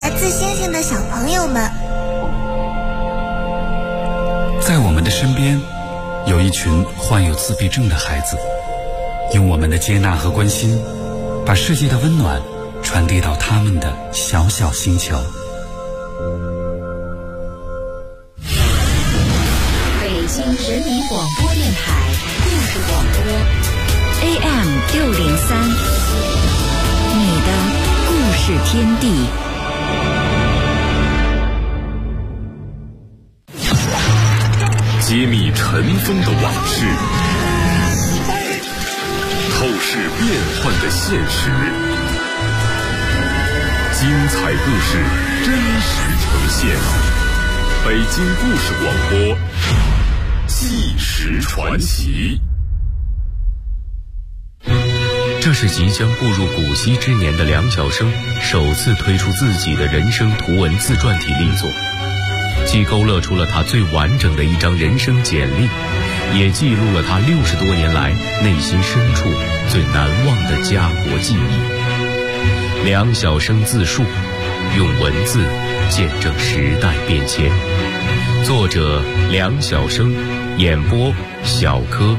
来自星星的小朋友们， 在我们的身边有一群患有自闭症的孩子，用我们的接纳和关心，把世界的温暖传递到他们的小小星球。 北京人民广播电台故事广播 AM603，你的故事天地。 揭秘尘封的往事，透视变幻的现实，精彩故事真实呈现。北京故事广播，纪实传奇。这是即将步入古稀之年的梁晓声首次推出自己的人生图文自传体力作，既勾勒出了他最完整的一张人生简历，也记录了他60多年来内心深处最难忘的家国记忆。梁晓声自述，用文字见证时代变迁。作者梁晓声，演播小柯。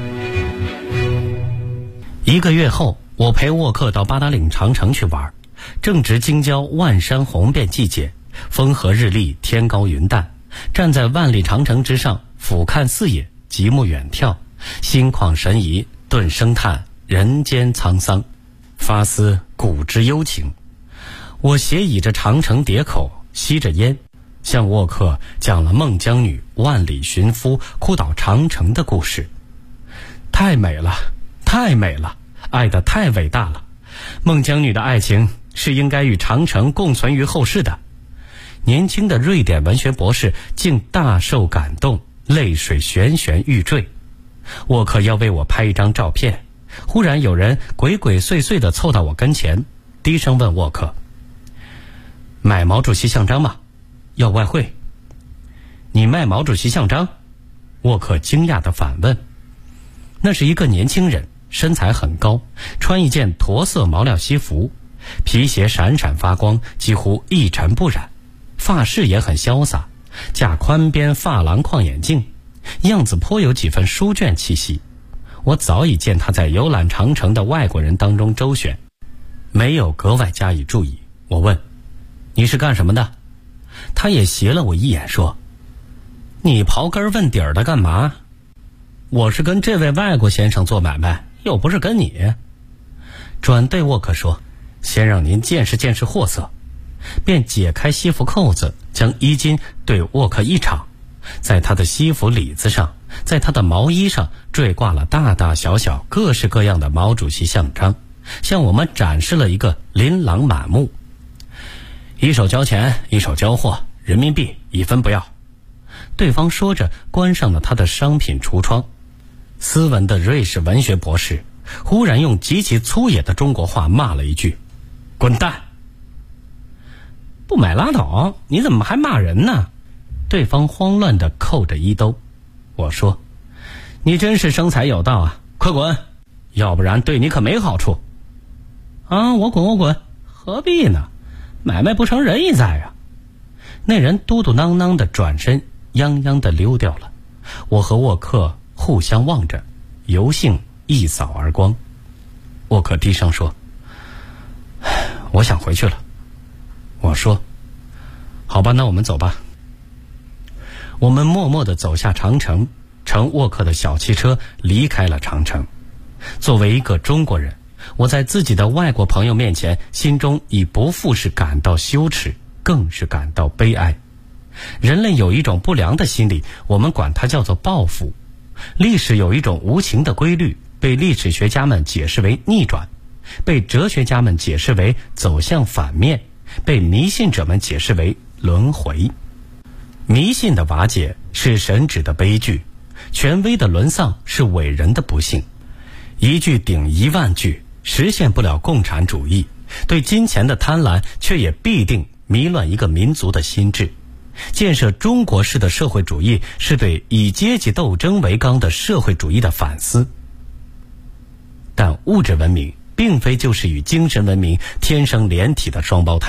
1个月后，我陪沃克到八达岭长城去玩，正值京郊万山红遍季节，风和日丽，天高云淡，站在万里长城之上，俯瞰四野，极目远眺，心旷神怡，顿声叹人间沧桑，发思古之幽情。我斜倚着长城叠口，吸着烟，向沃克讲了孟姜女万里寻夫哭倒长城的故事。太美了，太美了，爱得太伟大了。孟姜女的爱情是应该与长城共存于后世的。年轻的瑞典文学博士竟大受感动，泪水漩漩欲坠。沃克要为我拍一张照片，忽然有人鬼鬼祟祟地凑到我跟前，低声问沃克：买毛主席像章吗？要外汇。你卖毛主席像章？沃克惊讶地反问。那是一个年轻人，身材很高，穿一件驼色毛料西服，皮鞋闪闪发光，几乎一尘不染，发饰也很潇洒，架宽边发廊框眼镜，样子颇有几分书卷气息。我早已见他在游览长城的外国人当中周旋，没有格外加以注意。我问：你是干什么的？他也斜了我一眼说：你刨根问底儿的干嘛？我是跟这位外国先生做买卖，又不是跟你。转对沃克说：先让您见识见识货色。便解开西服扣子，将衣襟对沃克一敞，在他的西服里子上，在他的毛衣上坠挂了大大小小各式各样的毛主席像章，向我们展示了一个琳琅满目。一手交钱，一手交货，人民币1分不要。对方说着关上了他的商品橱窗。斯文的瑞士文学博士忽然用极其粗野的中国话骂了一句：滚蛋！不买拉倒，你怎么还骂人呢？对方慌乱地扣着衣兜。我说：你真是生财有道啊，快滚，要不然对你可没好处。啊，我滚，何必呢？买卖不成仁义在啊。那人嘟嘟囔囔地转身，泱泱地溜掉了。我和沃克互相望着，油性一扫而光。沃克低声说：我想回去了。我说：好吧，那我们走吧。我们默默地走下长城，乘沃克的小汽车离开了长城。作为一个中国人，我在自己的外国朋友面前，心中已不复是感到羞耻，更是感到悲哀。人类有一种不良的心理，我们管它叫做报复。历史有一种无情的规律，被历史学家们解释为逆转，被哲学家们解释为走向反面，被迷信者们解释为轮回。迷信的瓦解是神旨的悲剧，权威的沦丧是伟人的不幸。一句顶10000句，实现不了共产主义，对金钱的贪婪却也必定迷乱一个民族的心智。建设中国式的社会主义，是对以阶级斗争为纲的社会主义的反思。但物质文明并非就是与精神文明天生连体的双胞胎，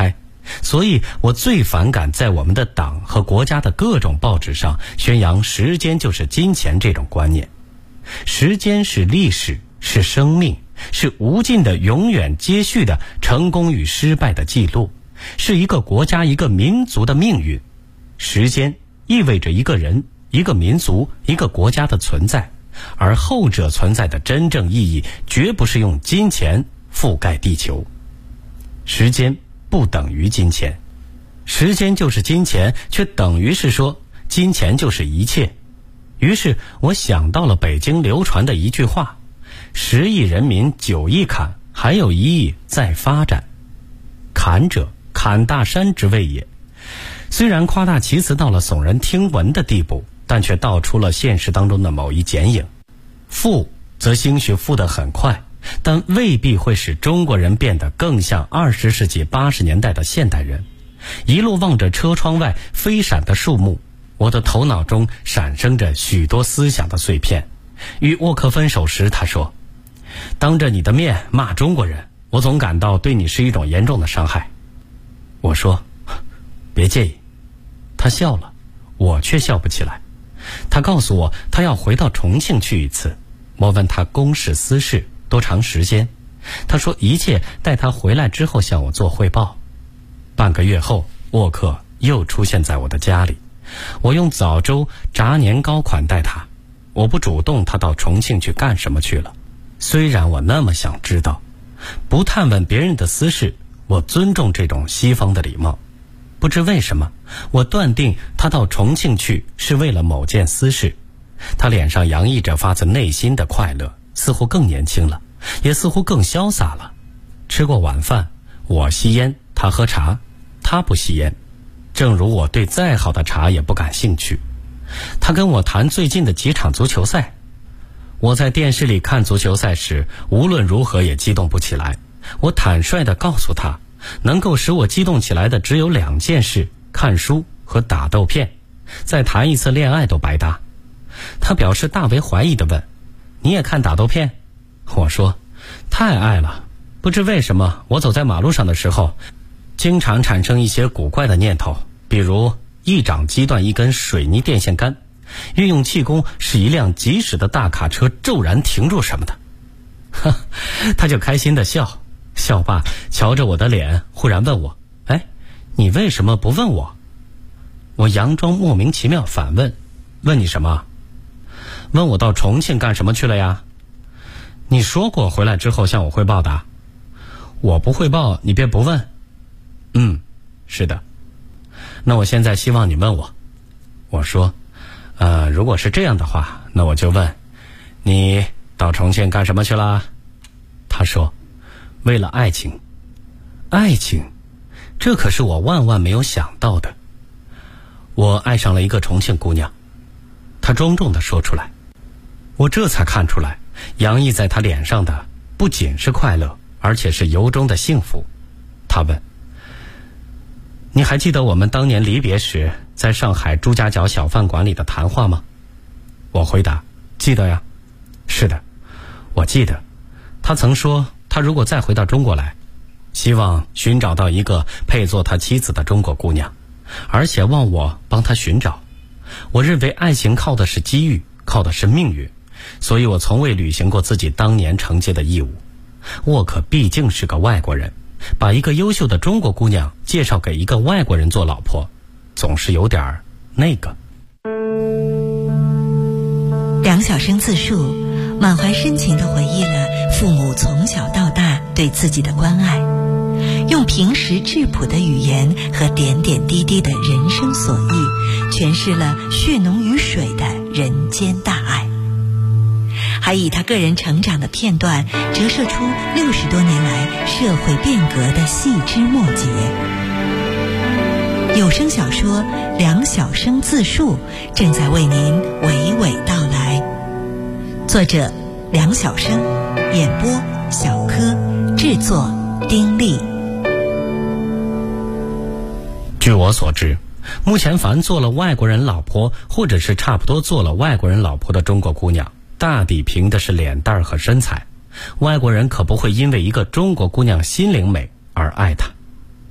所以我最反感在我们的党和国家的各种报纸上宣扬时间就是金钱这种观念。时间是历史，是生命，是无尽的永远接续的成功与失败的记录，是一个国家一个民族的命运。时间意味着一个人、一个民族、一个国家的存在，而后者存在的真正意义绝不是用金钱覆盖地球。时间不等于金钱，时间就是金钱，却等于是说金钱就是一切。于是我想到了北京流传的一句话：10亿人民9亿坎，还有1亿在发展。坎者，坎大山之谓也。虽然夸大其词到了耸人听闻的地步，但却道出了现实当中的某一剪影。富则兴许富得很快，但未必会使中国人变得更像20世纪80年代的现代人。一路望着车窗外飞闪的树木，我的头脑中闪生着许多思想的碎片。与沃克分手时，他说：当着你的面骂中国人，我总感到对你是一种严重的伤害。我说：别介意。他笑了，我却笑不起来。他告诉我他要回到重庆去一次。我问他公事私事多长时间，他说一切待他回来之后向我做汇报。半个月后，沃克又出现在我的家里，我用枣粥炸年糕款待他。我不主动他到重庆去干什么去了，虽然我那么想知道。不探问别人的私事，我尊重这种西方的礼貌。不知为什么，我断定他到重庆去是为了某件私事。他脸上洋溢着发自内心的快乐，似乎更年轻了，也似乎更潇洒了。吃过晚饭，我吸烟，他喝茶。他不吸烟，正如我对再好的茶也不感兴趣。他跟我谈最近的几场足球赛。我在电视里看足球赛时，无论如何也激动不起来。我坦率地告诉他，能够使我激动起来的只有2件事：看书和打豆片。再谈一次恋爱都白搭。他表示大为怀疑地问：你也看打豆片？我说：太爱了。不知为什么，我走在马路上的时候，经常产生一些古怪的念头，比如一掌击断一根水泥电线杆，运用气功使一辆疾驶的大卡车骤然停住什么的。他就开心地笑，笑罢瞧着我的脸，忽然问我：哎，你为什么不问我？我佯装莫名其妙反问：问你什么？问我到重庆干什么去了呀？你说过回来之后向我汇报的。我不汇报你便不问。是的。那我现在希望你问我。我说：如果是这样的话，那我就问你到重庆干什么去了？他说：为了爱情。爱情，这可是我万万没有想到的。我爱上了一个重庆姑娘。他庄重地说出来。我这才看出来，洋溢在他脸上的不仅是快乐，而且是由衷的幸福。他问：你还记得我们当年离别时在上海朱家角小饭馆里的谈话吗？我回答：记得呀。是的，我记得。他曾说他如果再回到中国来，希望寻找到一个配做他妻子的中国姑娘，而且望我帮他寻找。我认为爱情靠的是机遇，靠的是命运，所以我从未履行过自己当年承接的义务。沃克毕竟是个外国人，把一个优秀的中国姑娘介绍给一个外国人做老婆，总是有点那个。 梁晓声自述，满怀深情地回忆了父母从小到大对自己的关爱，用平实质朴的语言和点点滴滴的人生所忆，诠释了血浓于水的人间大爱，还以他个人成长的片段折射出60多年来社会变革的细枝末节。有声小说《梁晓声自述》正在为您娓娓道来，作者梁晓声，演播小柯，制作丁力。 据我所知，目前凡做了外国人老婆，或者是差不多做了外国人老婆的中国姑娘，大抵凭的是脸蛋和身材。外国人可不会因为一个中国姑娘心灵美而爱她。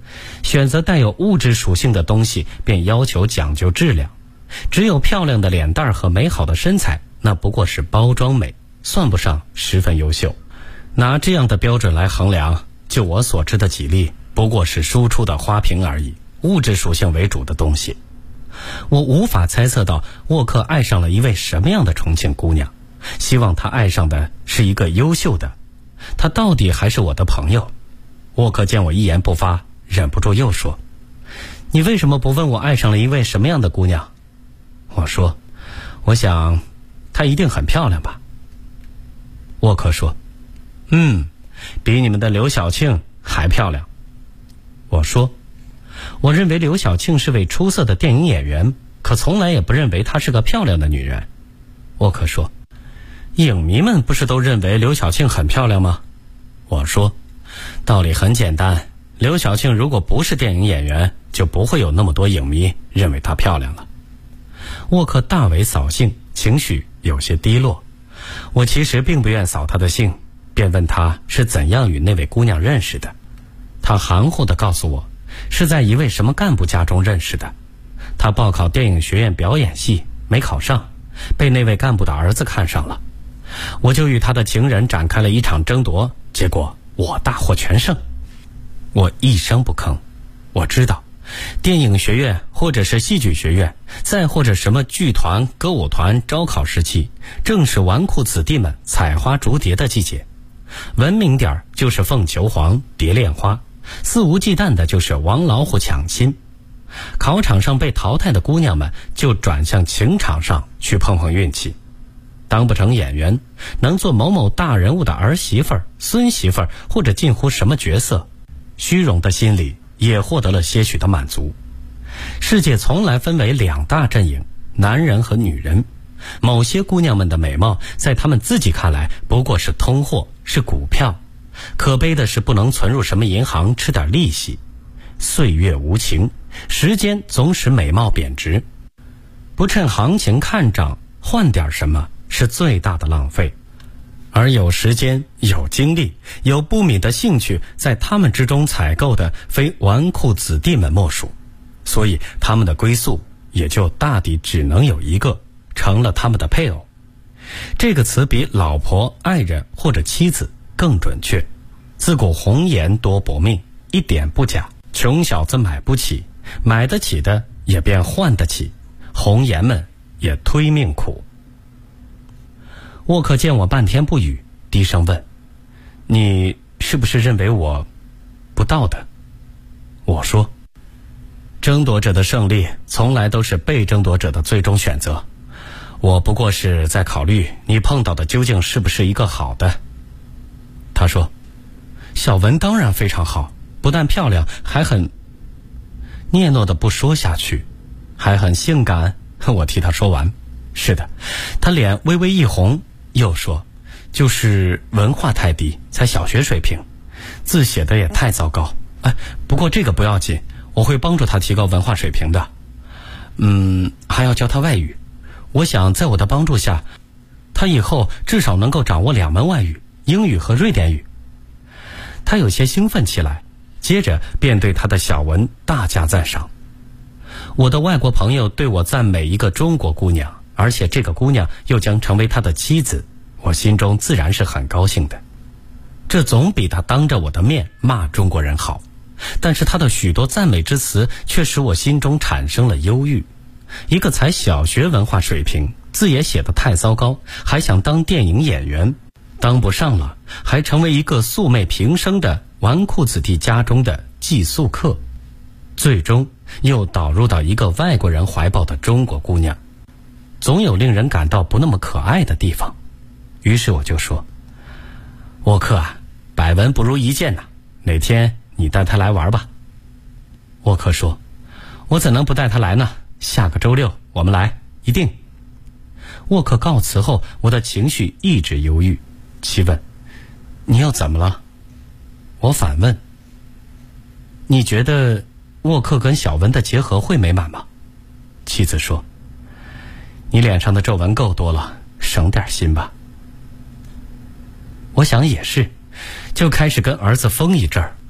选择带有物质属性的东西，便要求讲究质量。只有漂亮的脸蛋和美好的身材，那不过是包装美，算不上十分优秀。拿这样的标准来衡量，就我所知的几例，不过是输出的花瓶而已，物质属性为主的东西。我无法猜测到沃克爱上了一位什么样的重庆姑娘，希望他爱上的是一个优秀的，他到底还是我的朋友。沃克见我一言不发，忍不住又说：你为什么不问我爱上了一位什么样的姑娘？我说：我想她一定很漂亮吧。沃克说：比你们的刘晓庆还漂亮。我说：我认为刘晓庆是位出色的电影演员，可从来也不认为她是个漂亮的女人。沃克说：影迷们不是都认为刘晓庆很漂亮吗？我说：道理很简单，刘晓庆如果不是电影演员，就不会有那么多影迷认为她漂亮了。沃克大为扫兴，情绪有些低落。我其实并不愿扫他的兴，便问他是怎样与那位姑娘认识的。他含糊地告诉我，是在一位什么干部家中认识的。他报考电影学院表演系，没考上，被那位干部的儿子看上了。我就与他的情人展开了一场争夺，结果我大获全胜。我一声不吭。我知道电影学院或者是戏剧学院，再或者什么剧团歌舞团招考时期，正是纨绔子弟们采花逐蝶的季节。文明点就是凤求凰蝶恋花，肆无忌惮的就是王老虎抢亲。考场上被淘汰的姑娘们就转向情场上去碰碰运气。当不成演员，能做某某大人物的儿媳妇儿、孙媳妇儿或者近乎什么角色，虚荣的心理也获得了些许的满足。世界从来分为两大阵营，男人和女人。某些姑娘们的美貌在她们自己看来不过是通货，是股票。可悲的是不能存入什么银行吃点利息。岁月无情，时间总使美貌贬值。不趁行情看涨换点什么是最大的浪费。而有时间、有精力、有不泯的兴趣在他们之中采购的，非纨绔子弟们莫属。所以他们的归宿也就大抵只能有一个，成了他们的配偶。这个词比老婆、爱人或者妻子更准确。自古红颜多薄命，一点不假。穷小子买不起，买得起的也便换得起，红颜们也忒命苦。沃克见我半天不语，低声问：你是不是认为我不道德？我说：争夺者的胜利从来都是被争夺者的最终选择，我不过是在考虑你碰到的究竟是不是一个好的。他说：小文当然非常好，不但漂亮，还很……嗫嚅的不说下去，还很性感。我替他说完。是的，他脸微微一红，又说：就是文化太低，才小学水平，字写的也太糟糕。不过这个不要紧，我会帮助他提高文化水平的。还要教他外语。我想在我的帮助下，他以后至少能够掌握2门外语，英语和瑞典语。他有些兴奋起来，接着便对他的小文大加赞赏。我的外国朋友对我赞美一个中国姑娘，而且这个姑娘又将成为他的妻子，我心中自然是很高兴的。这总比他当着我的面骂中国人好。但是他的许多赞美之词却使我心中产生了忧郁。一个才小学文化水平，字也写得太糟糕，还想当电影演员，当不上了，还成为一个素昧平生的纨绔子弟家中的寄宿客，最终又导入到一个外国人怀抱的中国姑娘，总有令人感到不那么可爱的地方。于是我就说：沃克啊，百闻不如一见呐，哪天你带他来玩吧。沃克说：我怎能不带他来呢？下个周六我们来，一定。沃克告辞后，我的情绪一直忧郁。妻问：你又怎么了？我反问：你觉得沃克跟小文的结合会美满吗？妻子说：你脸上的皱纹够多了，省点心吧。我想也是，就开始跟儿子疯一阵儿。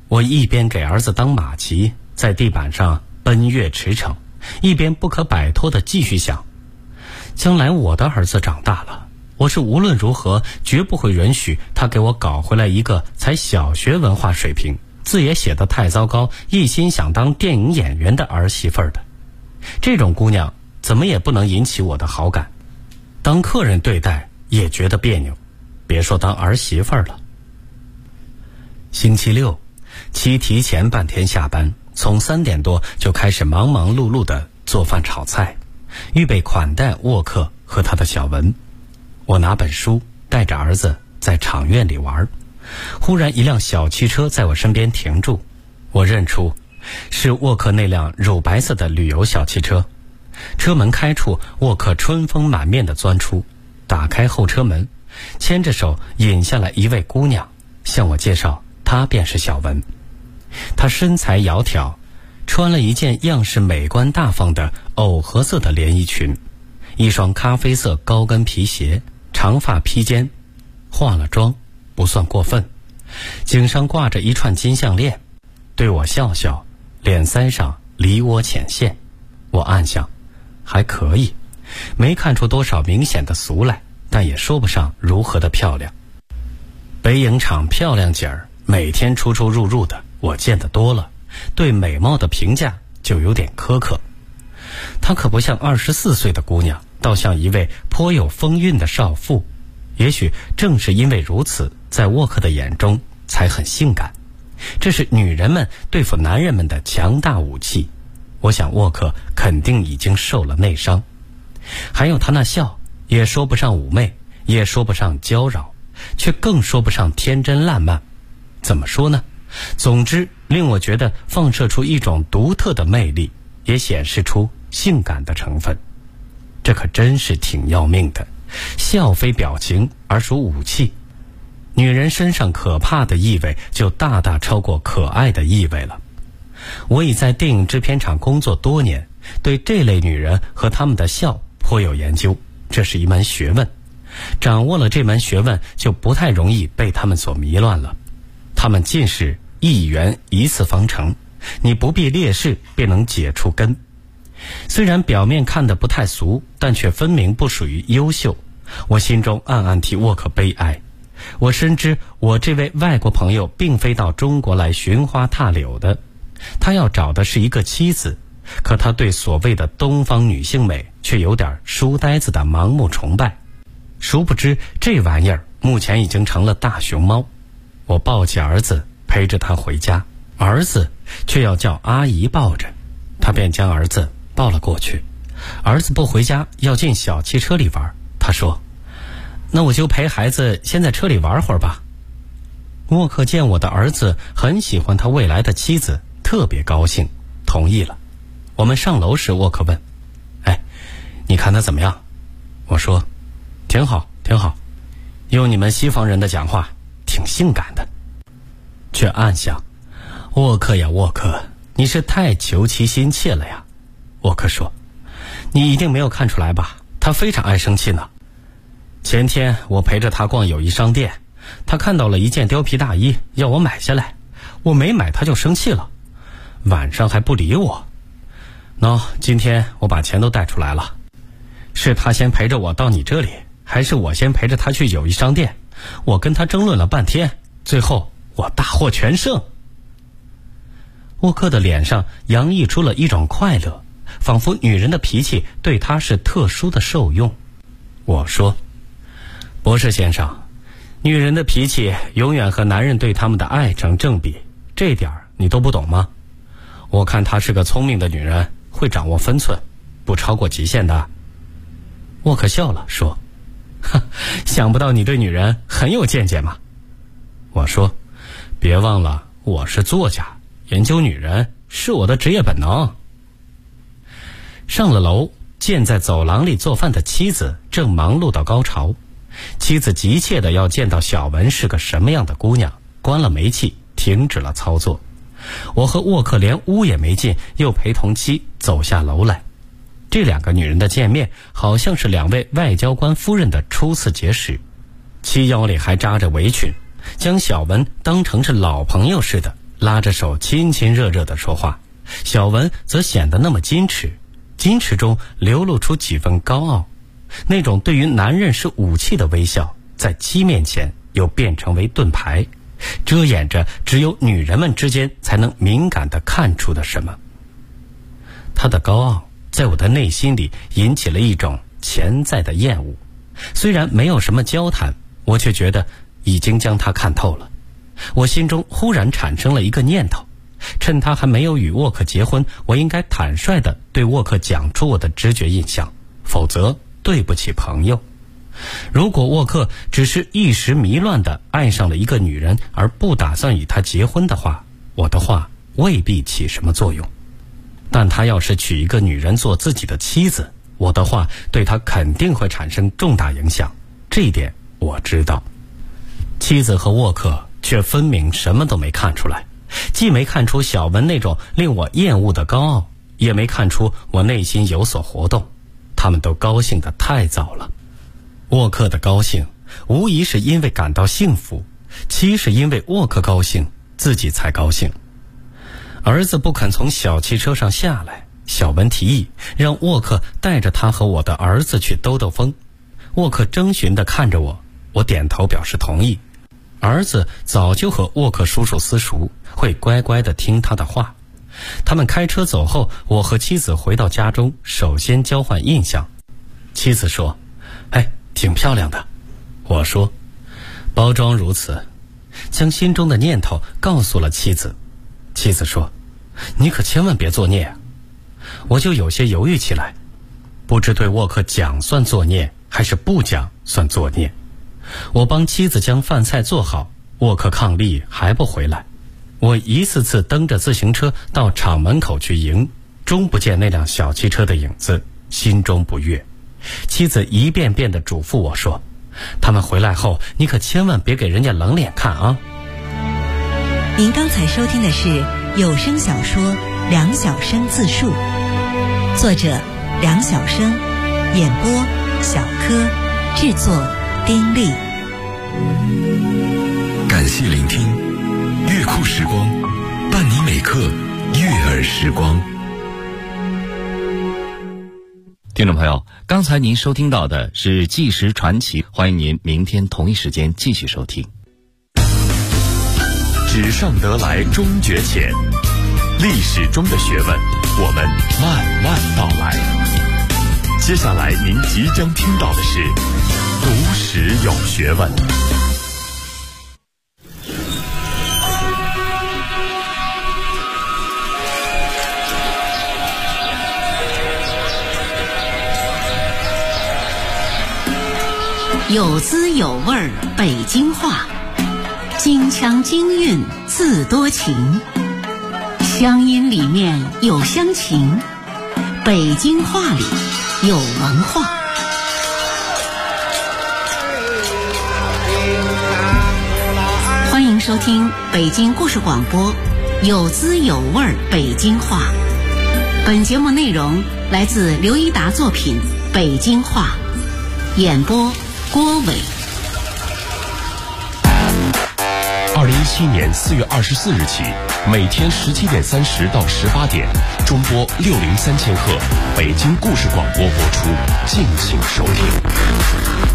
我一边给儿子当马骑，在地板上奔跃驰骋，一边不可摆脱地继续想，将来我的儿子长大了，我是无论如何绝不会允许他给我搞回来一个才小学文化水平，字也写得太糟糕，一心想当电影演员的儿媳妇儿的。这种姑娘怎么也不能引起我的好感，当客人对待也觉得别扭，别说当儿媳妇儿了。星期六，妻提前半天下班，从3点多就开始忙忙碌碌地做饭炒菜，预备款待沃克和他的小文。我拿本书，带着儿子在场院里玩。忽然一辆小汽车在我身边停住，我认出是沃克那辆乳白色的旅游小汽车。车门开处，沃克春风满面地钻出，打开后车门，牵着手引下来一位姑娘，向我介绍她便是小文。她身材窈窕，穿了一件样式美观大方的藕荷色的连衣裙，一双咖啡色高跟皮鞋，长发披肩，化了妆不算过分，颈上挂着一串金项链，对我笑笑，脸腮上梨涡浅现。我暗想还可以，没看出多少明显的俗来，但也说不上如何的漂亮。北影厂漂亮姐儿每天出出入入的，我见得多了，对美貌的评价就有点苛刻。她可不像24岁的姑娘，倒像一位颇有风韵的少妇。也许正是因为如此，在沃克的眼中才很性感。这是女人们对付男人们的强大武器。我想沃克肯定已经受了内伤。还有他那笑，也说不上妩媚，也说不上娇娆，却更说不上天真烂漫。怎么说呢？总之令我觉得放射出一种独特的魅力，也显示出性感的成分。这可真是挺要命的，笑非表情而属武器。女人身上可怕的意味就大大超过可爱的意味了。我已在电影制片厂工作多年，对这类女人和她们的笑颇有研究，这是一门学问。掌握了这门学问，就不太容易被她们所迷乱了。她们尽是一元一次方程，你不必列式便能解出根。虽然表面看得不太俗，但却分明不属于优秀。我心中暗暗替沃克悲哀。我深知我这位外国朋友并非到中国来寻花踏柳的，他要找的是一个妻子，可他对所谓的东方女性美却有点书呆子的盲目崇拜。殊不知这玩意儿目前已经成了大熊猫。我抱起儿子陪着他回家，儿子却要叫阿姨抱着，他便将儿子抱了过去。儿子不回家，要进小汽车里玩。他说，那我就陪孩子先在车里玩会儿吧。沃克见我的儿子很喜欢他未来的妻子，特别高兴，同意了。我们上楼时，沃克问，你看他怎么样？我说，挺好挺好，用你们西方人的讲话，挺性感的。却暗想，沃克呀沃克，你是太求其心切了呀。沃克说，你一定没有看出来吧，他非常爱生气呢。前天我陪着他逛友谊商店，他看到了一件貂皮大衣，要我买下来，我没买他就生气了，晚上还不理我。今天我把钱都带出来了，是他先陪着我到你这里，还是我先陪着他去友谊商店？我跟他争论了半天，最后我大获全胜。沃克的脸上洋溢出了一种快乐，仿佛女人的脾气对他是特殊的受用。我说，博士先生，女人的脾气永远和男人对他们的爱成正比，这点你都不懂吗？我看她是个聪明的女人，会掌握分寸，不超过极限的。沃克笑了说，想不到你对女人很有见解嘛。我说，别忘了我是作家，研究女人是我的职业本能。上了楼，见在走廊里做饭的妻子正忙碌到高潮。妻子急切地要见到小文是个什么样的姑娘，关了煤气，停止了操作。我和沃克连屋也没进，又陪同妻走下楼来。这两个女人的见面，好像是两位外交官夫人的初次结识。妻腰里还扎着围裙，将小文当成是老朋友似的拉着手亲亲热热地说话，小文则显得那么矜持，矜持中流露出几分高傲，那种对于男人是武器的微笑，在妻面前又变成为盾牌，遮掩着只有女人们之间才能敏感地看出的什么。他的高傲在我的内心里引起了一种潜在的厌恶，虽然没有什么交谈，我却觉得已经将他看透了。我心中忽然产生了一个念头，趁他还没有与沃克结婚，我应该坦率地对沃克讲出我的直觉印象，否则对不起朋友。如果沃克只是一时迷乱地爱上了一个女人，而不打算与她结婚的话，我的话未必起什么作用。但他要是娶一个女人做自己的妻子，我的话对他肯定会产生重大影响，这一点我知道。妻子和沃克却分明什么都没看出来，既没看出小文那种令我厌恶的高傲，也没看出我内心有所活动，他们都高兴得太早了。沃克的高兴无疑是因为感到幸福，妻是因为沃克高兴，自己才高兴。儿子不肯从小汽车上下来，小文提议让沃克带着他和我的儿子去兜兜风。沃克征询地看着我，我点头表示同意。儿子早就和沃克叔叔私熟，会乖乖地听他的话。他们开车走后，我和妻子回到家中，首先交换印象。妻子说：“哎，挺漂亮的。”我说：“包装如此。”将心中的念头告诉了妻子。妻子说：“你可千万别作孽啊！”我就有些犹豫起来，不知对沃克讲算作孽，还是不讲算作孽。我帮妻子将饭菜做好，沃克抗力还不回来。我一次次蹬着自行车到厂门口去迎，终不见那辆小汽车的影子，心中不悦。妻子一遍遍地嘱咐我说：“他们回来后，你可千万别给人家冷脸看啊！” 您刚才收听的是有声小说《梁晓声自述》，作者梁晓声，演播小柯，制作丁力。 感谢聆听，乐库时光，伴你每刻悦耳时光。 听众朋友，刚才您收听到的是纪实传奇，欢迎您明天同一时间继续收听。 纸上得来终觉浅，历史中的学问，我们慢慢道来。接下来您即将听到的是读史有学问。 有滋有味北京话，京腔京韵自多情，乡音里面有乡情，北京话里有文化。欢迎收听北京故事广播有滋有味北京话。本节目内容来自刘一达作品《北京话》，演播郭伟。 2017年4月24日起，每天17点30到18点，中波603000赫，北京故事广播播出，敬请收听。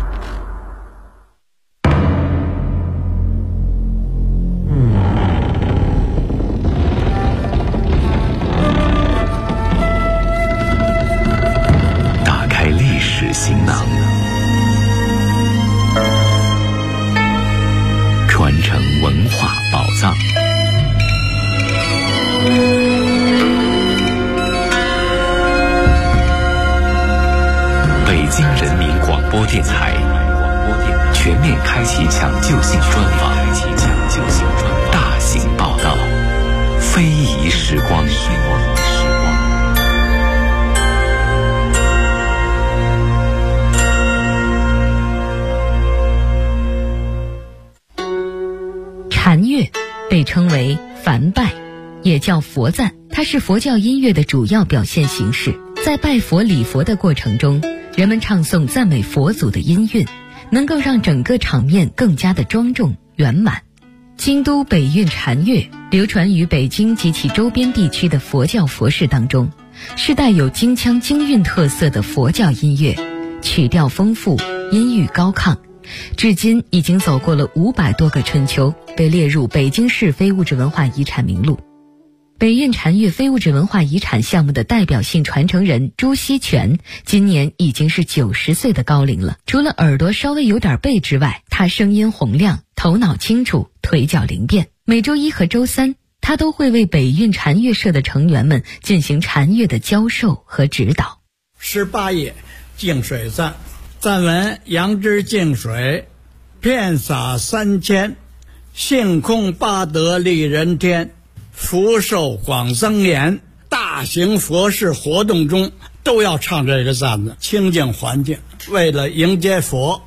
打开历史行囊，传承文化宝藏。北京人民广播电台全面开启抢救性专访，大型报道，非遗时光。 禅乐被称为梵拜，也叫佛赞，它是佛教音乐的主要表现形式。在拜佛礼佛的过程中，人们唱诵赞美佛祖的音韵，能够让整个场面更加的庄重圆满。 京都北韵禅乐流传于北京及其周边地区的佛教佛事当中，是带有京腔京韵特色的佛教音乐，曲调丰富，音域高亢，至今已经走过了500多个春秋，被列入北京市非物质文化遗产名录。北韵禅乐非物质文化遗产项目的代表性传承人朱锡全今年已经是90岁的高龄了。除了耳朵稍微有点背之外，他声音洪亮，头脑清楚，腿脚灵便。每周一和周三，他都会为北韵禅乐社的成员们进行禅乐的教授和指导。 18页净水赞，赞文：杨之净水，遍洒3000，性空八德利人天，福寿广增延。大型佛事活动中都要唱这个赞子，清净环境，为了迎接佛。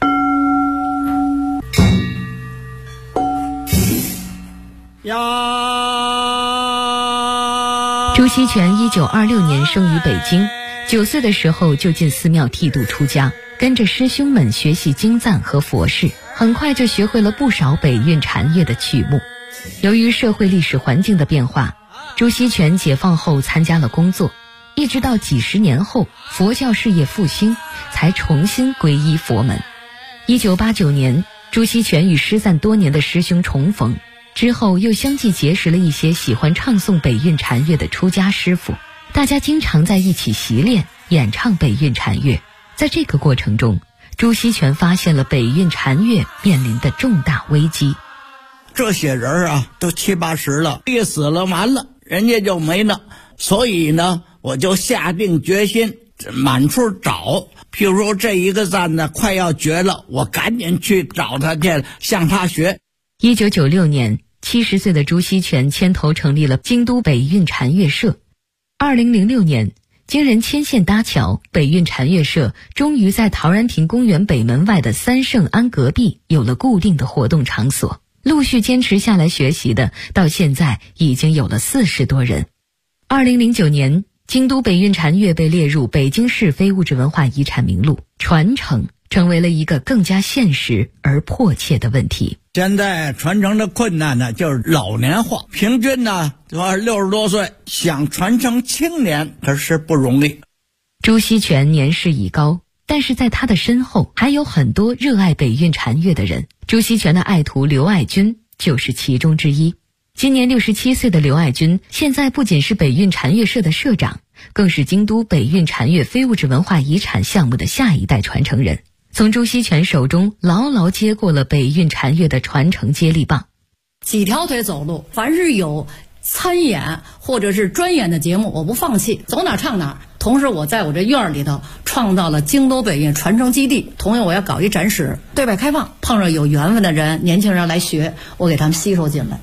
朱锡全1926年生于北京，9岁的时候就进寺庙剃度出家，跟着师兄们学习经赞和佛事，很快就学会了不少北韵禅乐的曲目。由于社会历史环境的变化，朱锡全解放后参加了工作，一直到几十年后佛教事业复兴，才重新皈依佛门。1989年，朱锡全与失散多年的师兄重逢，之后又相继结识了一些喜欢唱诵北韵禅乐的出家师傅，大家经常在一起习练演唱北韵禅乐。在这个过程中，朱锡全发现了北韵禅乐面临的重大危机。 这些人啊，都70、80了，一死了完了，人家就没了。所以呢，我就下定决心满处找。譬如说这一个赞呢快要绝了，我赶紧去找他去，向他学。 1996年，70岁的朱锡全牵头成立了京都北韵禅乐社。2006年，经人牵线搭桥，北韵禅乐社终于在陶然亭公园北门外的三圣庵隔壁有了固定的活动场所。陆续坚持下来学习的，到现在已经有了40多人。2009年，京都北韵禅乐被列入北京市非物质文化遗产名录，传承成为了一个更加现实而迫切的问题。 现在传承的困难呢，就是老年化，平均呢都60多岁，想传承青年可是不容易。 朱锡全年事已高，但是在他的身后还有很多热爱北韵禅乐的人。朱锡全的爱徒刘爱军就是其中之一。今年67岁的刘爱军，现在不仅是北韵禅乐社的社长，更是京都北韵禅乐非物质文化遗产项目的下一代传承人，从朱锡全手中牢牢接过了北韵禅乐的传承接力棒。 几条腿走路，凡是有参演或者是专演的节目，我不放弃，走哪唱哪。同时我在我这院里头创造了京都北韵传承基地，同样我要搞一展示，对外开放，碰上有缘分的人，年轻人来学，我给他们吸收进来。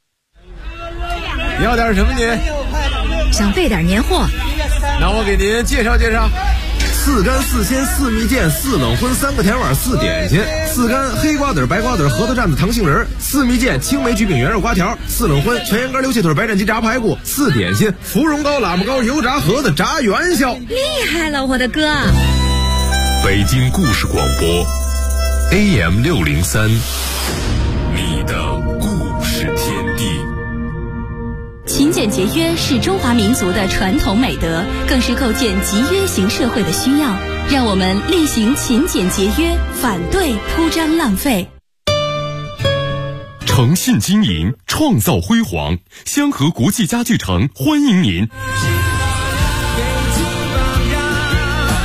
你要点什么您？ 想备点年货。 那我给您介绍介绍。4干4鲜4蜜饯4冷荤3个甜碗4点心，4干黑瓜子白瓜子核桃蘸子糖杏仁，4蜜饯青梅焗饼圆肉瓜条，4冷荤全羊肝溜蟹腿白斩鸡炸排骨，4点心芙蓉糕喇嘛糕油炸盒子炸元宵。 厉害了，我的哥！ 北京故事广播 AM603，你的故事天地。 勤俭节约是中华民族的传统美德，更是构建集约型社会的需要。让我们厉行勤俭节约，反对铺张浪费。 诚信经营，创造辉煌。香河国际家具城欢迎您。